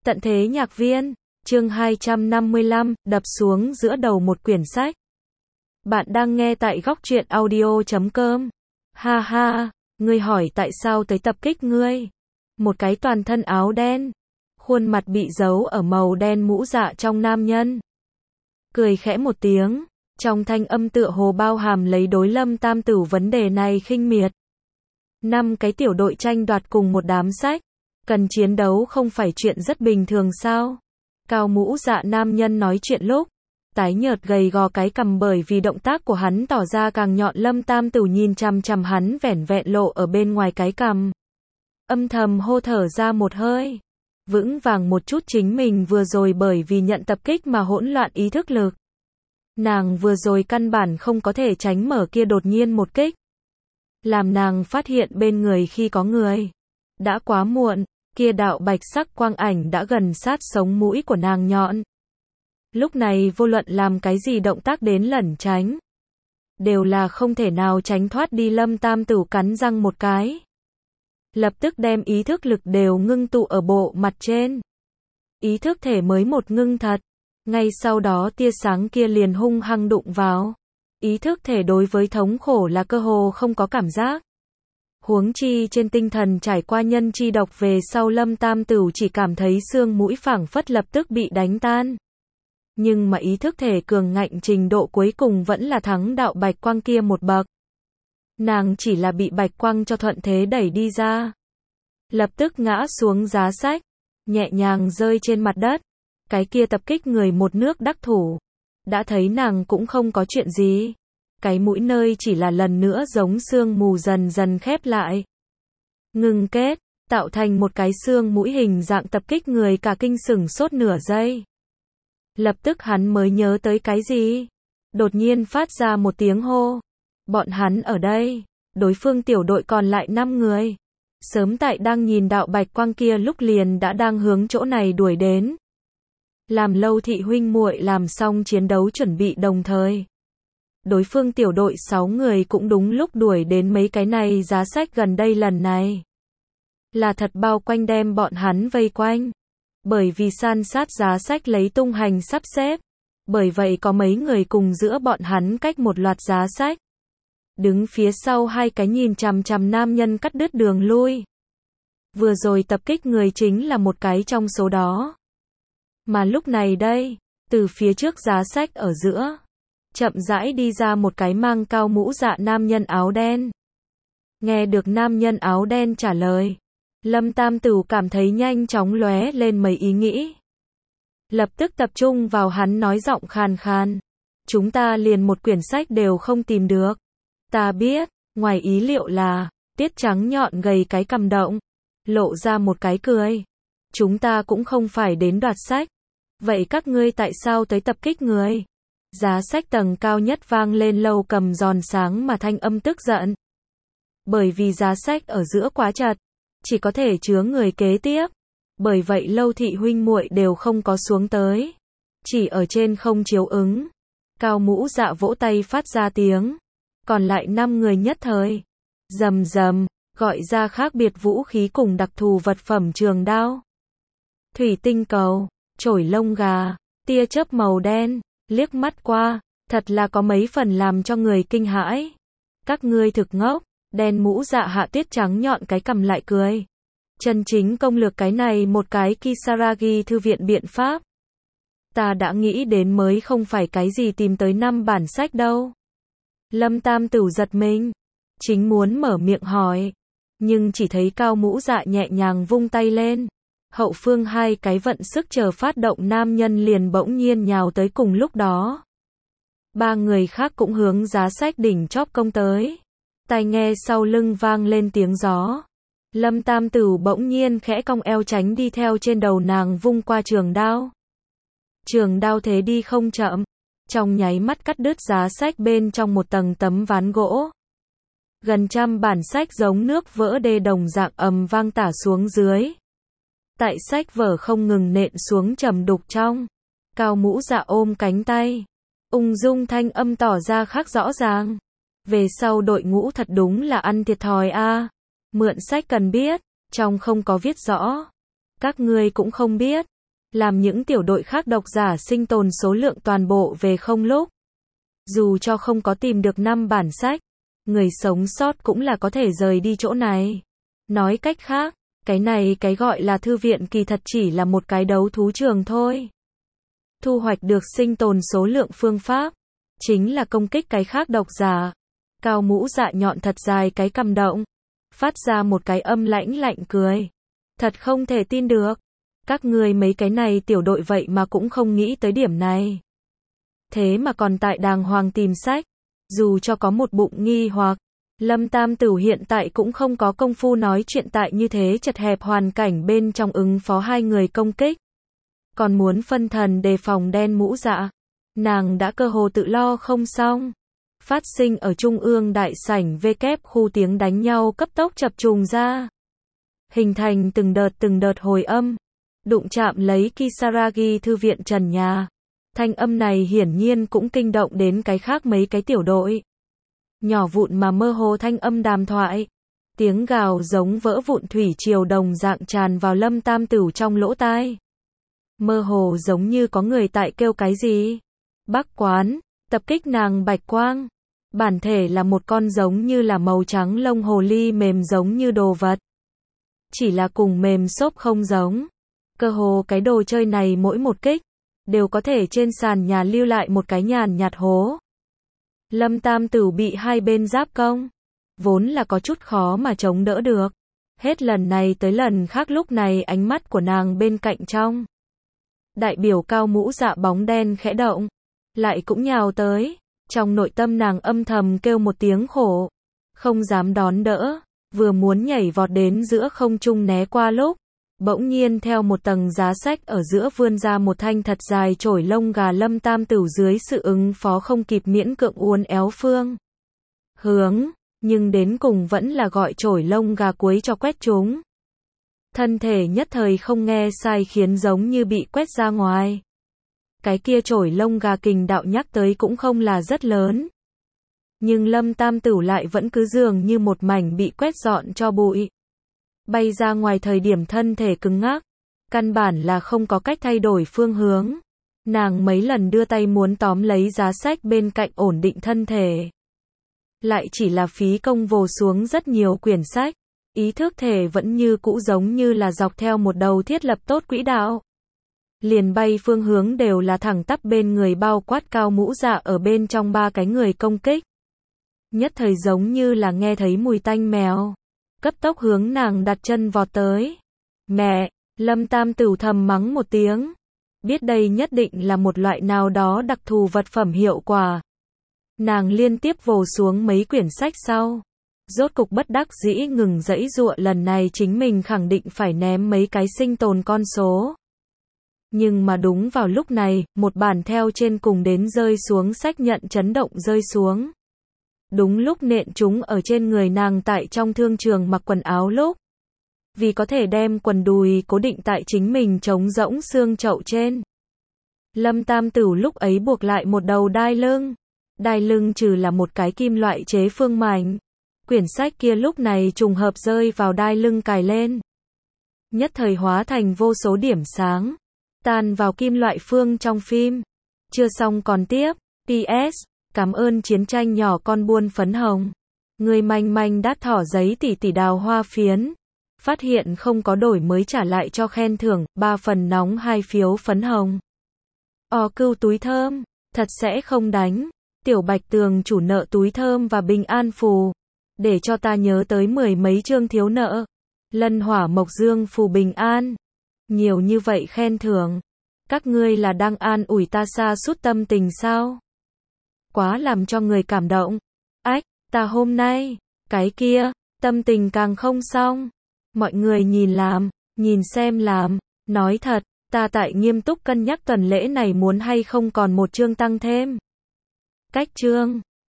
Tận thế nhạc viên, chương 255, đập xuống giữa đầu một quyển sách. Bạn đang nghe tại góc truyện audio.com. Ha ha, ngươi hỏi tại sao tới tập kích ngươi? Một cái toàn thân áo đen, khuôn mặt bị giấu ở màu đen mũ dạ trong nam nhân. Cười khẽ một tiếng, trong thanh âm tựa hồ bao hàm lấy đối Lâm Tam Tửu vấn đề này khinh miệt. 5 cái tiểu đội tranh đoạt cùng một đám sách. Cần chiến đấu không phải chuyện rất bình thường sao? Cao mũ dạ nam nhân nói chuyện lúc, tái nhợt gầy gò cái cằm bởi vì động tác của hắn tỏ ra càng nhọn. Lâm Tam Tửu nhìn chằm chằm hắn vẻn vẹn lộ ở bên ngoài cái cằm. Âm thầm hô thở ra một hơi. Vững vàng một chút chính mình vừa rồi bởi vì nhận tập kích mà hỗn loạn ý thức lực. Nàng vừa rồi căn bản không có thể tránh mở kia đột nhiên một kích. Làm nàng phát hiện bên người khi có người. Đã quá muộn. Kia đạo bạch sắc quang ảnh đã gần sát sống mũi của nàng nhọn. Lúc này vô luận làm cái gì động tác đến lẩn tránh, đều là không thể nào tránh thoát đi. Lâm Tam Tửu cắn răng một cái. Lập tức đem ý thức lực đều ngưng tụ ở bộ mặt trên. Ý thức thể mới một ngưng thật. Ngay sau đó tia sáng kia liền hung hăng đụng vào. Ý thức thể đối với thống khổ là cơ hồ không có cảm giác. Huống chi trên tinh thần trải qua nhân chi độc về sau, Lâm Tam Tửu chỉ cảm thấy xương mũi phảng phất lập tức bị đánh tan. Nhưng mà ý thức thể cường ngạnh trình độ cuối cùng vẫn là thắng đạo bạch quang kia một bậc. Nàng chỉ là bị bạch quang cho thuận thế đẩy đi ra. Lập tức ngã xuống giá sách, nhẹ nhàng rơi trên mặt đất. Cái kia tập kích người một nước đắc thủ. Đã thấy nàng cũng không có chuyện gì. Cái mũi nơi chỉ là lần nữa giống xương mù dần dần khép lại. Ngừng kết, tạo thành một cái xương mũi hình dạng tập kích người, cả kinh sửng sốt nửa giây. Lập tức hắn mới nhớ tới cái gì. Đột nhiên phát ra một tiếng hô. Bọn hắn ở đây. Đối phương tiểu đội còn lại 5 người. Sớm tại đang nhìn đạo bạch quang kia lúc liền đã đang hướng chỗ này đuổi đến. Làm Lâu thị huynh muội làm xong chiến đấu chuẩn bị đồng thời. Đối phương tiểu đội 6 người cũng đúng lúc đuổi đến. Mấy cái này giá sách gần đây lần này là thật bao quanh đem bọn hắn vây quanh. Bởi vì san sát giá sách lấy tung hành sắp xếp. Bởi vậy có mấy người cùng giữa bọn hắn cách một loạt giá sách. Đứng phía sau hai cái nhìn chằm chằm nam nhân cắt đứt đường lui. Vừa rồi tập kích người chính là một cái trong số đó. Mà lúc này đây, từ phía trước giá sách ở giữa, chậm rãi đi ra một cái mang cao mũ dạ nam nhân áo đen. Nghe được nam nhân áo đen trả lời, Lâm Tam Tửu cảm thấy nhanh chóng lóe lên mấy ý nghĩ. Lập tức tập trung vào hắn nói giọng khàn khàn. Chúng ta liền một quyển sách đều không tìm được. Ta biết, ngoài ý liệu là, tiết trắng nhọn gầy cái cằm động, lộ ra một cái cười. Chúng ta cũng không phải đến đoạt sách. Vậy các ngươi tại sao tới tập kích người? Giá sách tầng cao nhất vang lên Lâu cầm giòn sáng mà thanh âm tức giận. Bởi vì giá sách ở giữa quá chật, chỉ có thể chứa người kế tiếp. Bởi vậy Lâu thị huynh muội đều không có xuống tới. Chỉ ở trên không chiếu ứng. Cao mũ dạ vỗ tay phát ra tiếng. Còn lại 5 người nhất thời. Rầm rầm, gọi ra khác biệt vũ khí cùng đặc thù vật phẩm trường đao. Thủy tinh cầu, chổi lông gà, tia chớp màu đen. Liếc mắt qua, thật là có mấy phần làm cho người kinh hãi. Các ngươi thực ngốc. Đen mũ dạ hạ tiết trắng nhọn cái cằm lại cười. Chân chính công lược cái này một cái Kisaragi thư viện biện pháp. Ta đã nghĩ đến mới không phải cái gì tìm tới 5 bản sách đâu. Lâm Tam Tửu giật mình. Chính muốn mở miệng hỏi. Nhưng chỉ thấy cao mũ dạ nhẹ nhàng vung tay lên. Hậu phương hai cái vận sức chờ phát động nam nhân liền bỗng nhiên nhào tới cùng lúc đó. 3 người khác cũng hướng giá sách đỉnh chóp công tới. Tai nghe sau lưng vang lên tiếng gió. Lâm Tam Tửu bỗng nhiên khẽ cong eo tránh đi, theo trên đầu nàng vung qua trường đao. Trường đao thế đi không chậm. Trong nháy mắt cắt đứt giá sách bên trong một tầng tấm ván gỗ. Gần 100 bản sách giống nước vỡ đê đồng dạng ầm vang tả xuống dưới. Tại sách vở không ngừng nện xuống trầm đục trong. Cao mũ dạ ôm cánh tay. Ung dung thanh âm tỏ ra khác rõ ràng. Về sau đội ngũ thật đúng là ăn thiệt thòi a. Mượn sách cần biết, trong không có viết rõ. Các ngươi cũng không biết, làm những tiểu đội khác độc giả sinh tồn số lượng toàn bộ về không lúc. Dù cho không có tìm được 5 bản sách, người sống sót cũng là có thể rời đi chỗ này. Nói cách khác, cái gọi là thư viện kỳ thật chỉ là một cái đấu thú trường thôi. Thu hoạch được sinh tồn số lượng phương pháp, chính là công kích cái khác độc giả. Cao Mũ Dạ nhọn thật dài cái cằm động, phát ra một cái âm lãnh lạnh cười. Thật không thể tin được. Các ngươi mấy cái này tiểu đội vậy mà cũng không nghĩ tới điểm này. Thế mà còn tại đàng hoàng tìm sách. Dù cho có một bụng nghi hoặc, Lâm Tam Tửu hiện tại cũng không có công phu nói chuyện tại như thế chật hẹp hoàn cảnh bên trong ứng phó hai người công kích. Còn muốn phân thần đề phòng Đen Mũ Dạ. Nàng đã cơ hồ tự lo không xong. Phát sinh ở trung ương đại sảnh W khu tiếng đánh nhau cấp tốc chập trùng ra. Hình thành từng đợt hồi âm. Đụng chạm lấy Kisaragi thư viện trần nhà. Thanh âm này hiển nhiên cũng kinh động đến cái khác mấy cái tiểu đội. Nhỏ vụn mà mơ hồ thanh âm đàm thoại. Tiếng gào giống vỡ vụn thủy triều đồng dạng tràn vào Lâm Tam Tửu trong lỗ tai. Mơ hồ giống như có người tại kêu cái gì. Bắc Quán, tập kích nàng Bạch Quang. Bản thể là một con giống như là màu trắng lông hồ ly mềm giống như đồ vật. Chỉ là cùng mềm xốp không giống. Cơ hồ cái đồ chơi này mỗi một kích, đều có thể trên sàn nhà lưu lại một cái nhàn nhạt hố. Lâm Tam Tửu bị hai bên giáp công. Vốn là có chút khó mà chống đỡ được. Hết lần này tới lần khác lúc này ánh mắt của nàng bên cạnh trong. Đại biểu Cao Mũ Dạ bóng đen khẽ động. Lại cũng nhào tới. Trong nội tâm nàng âm thầm kêu một tiếng khổ. Không dám đón đỡ. Vừa muốn nhảy vọt đến giữa không trung né qua lúc. Bỗng nhiên theo một tầng giá sách ở giữa vươn ra một thanh thật dài chổi lông gà. Lâm Tam Tửu dưới sự ứng phó không kịp miễn cưỡng uốn éo phương hướng, nhưng đến cùng vẫn là gọi chổi lông gà cuối cho quét chúng. Thân thể nhất thời không nghe sai khiến giống như bị quét ra ngoài. Cái kia chổi lông gà kình đạo nhắc tới cũng không là rất lớn. Nhưng Lâm Tam Tửu lại vẫn cứ dường như một mảnh bị quét dọn cho bụi. Bay ra ngoài thời điểm thân thể cứng ngắc. Căn bản là không có cách thay đổi phương hướng. Nàng mấy lần đưa tay muốn tóm lấy giá sách bên cạnh ổn định thân thể. Lại chỉ là phí công vồ xuống rất nhiều quyển sách. Ý thức thể vẫn như cũ giống như là dọc theo một đầu thiết lập tốt quỹ đạo. Liền bay phương hướng đều là thẳng tắp bên người bao quát Cao Mũ Dạ ở bên trong ba cái người công kích. Nhất thời giống như là nghe thấy mùi tanh mèo. Cấp tốc hướng nàng đặt chân vọt tới. Mẹ, Lâm Tam Tửu thầm mắng một tiếng. Biết đây nhất định là một loại nào đó đặc thù vật phẩm hiệu quả. Nàng liên tiếp vồ xuống mấy quyển sách sau. Rốt cục bất đắc dĩ ngừng giãy giụa, lần này chính mình khẳng định phải ném mấy cái sinh tồn con số. Nhưng mà đúng vào lúc này, một bản theo trên cùng đến rơi xuống sách nhận chấn động rơi xuống. Đúng lúc nện chúng ở trên người nàng tại trong thương trường mặc quần áo lúc. Vì có thể đem quần đùi cố định tại chính mình trống rỗng xương chậu trên. Lâm Tam Tửu lúc ấy buộc lại một đầu đai lưng. Đai lưng trừ là một cái kim loại chế phương mảnh. Quyển sách kia lúc này trùng hợp rơi vào đai lưng cài lên. Nhất thời hóa thành vô số điểm sáng. Tan vào kim loại phương trong phim. Chưa xong còn tiếp. PS. Cảm ơn chiến tranh nhỏ con buôn phấn hồng. Người manh manh đắt thỏ giấy tỷ đào hoa phiến. Phát hiện không có đổi mới trả lại cho khen thưởng, 3 phần nóng 2 phiếu phấn hồng. Cưu túi thơm. Thật sẽ không đánh. Tiểu Bạch Tường chủ nợ túi thơm và bình an phù. Để cho ta nhớ tới 10 mấy chương thiếu nợ. Lân hỏa mộc dương phù bình an. Nhiều như vậy khen thưởng. Các ngươi là đang an ủi ta sa sút tâm tình sao? Quá làm cho người cảm động. Ách, ta hôm nay, cái kia, tâm tình càng không xong. Mọi người nhìn xem làm. Nói thật, ta tại nghiêm túc cân nhắc tuần lễ này muốn hay không còn một chương tăng thêm. Cách chương.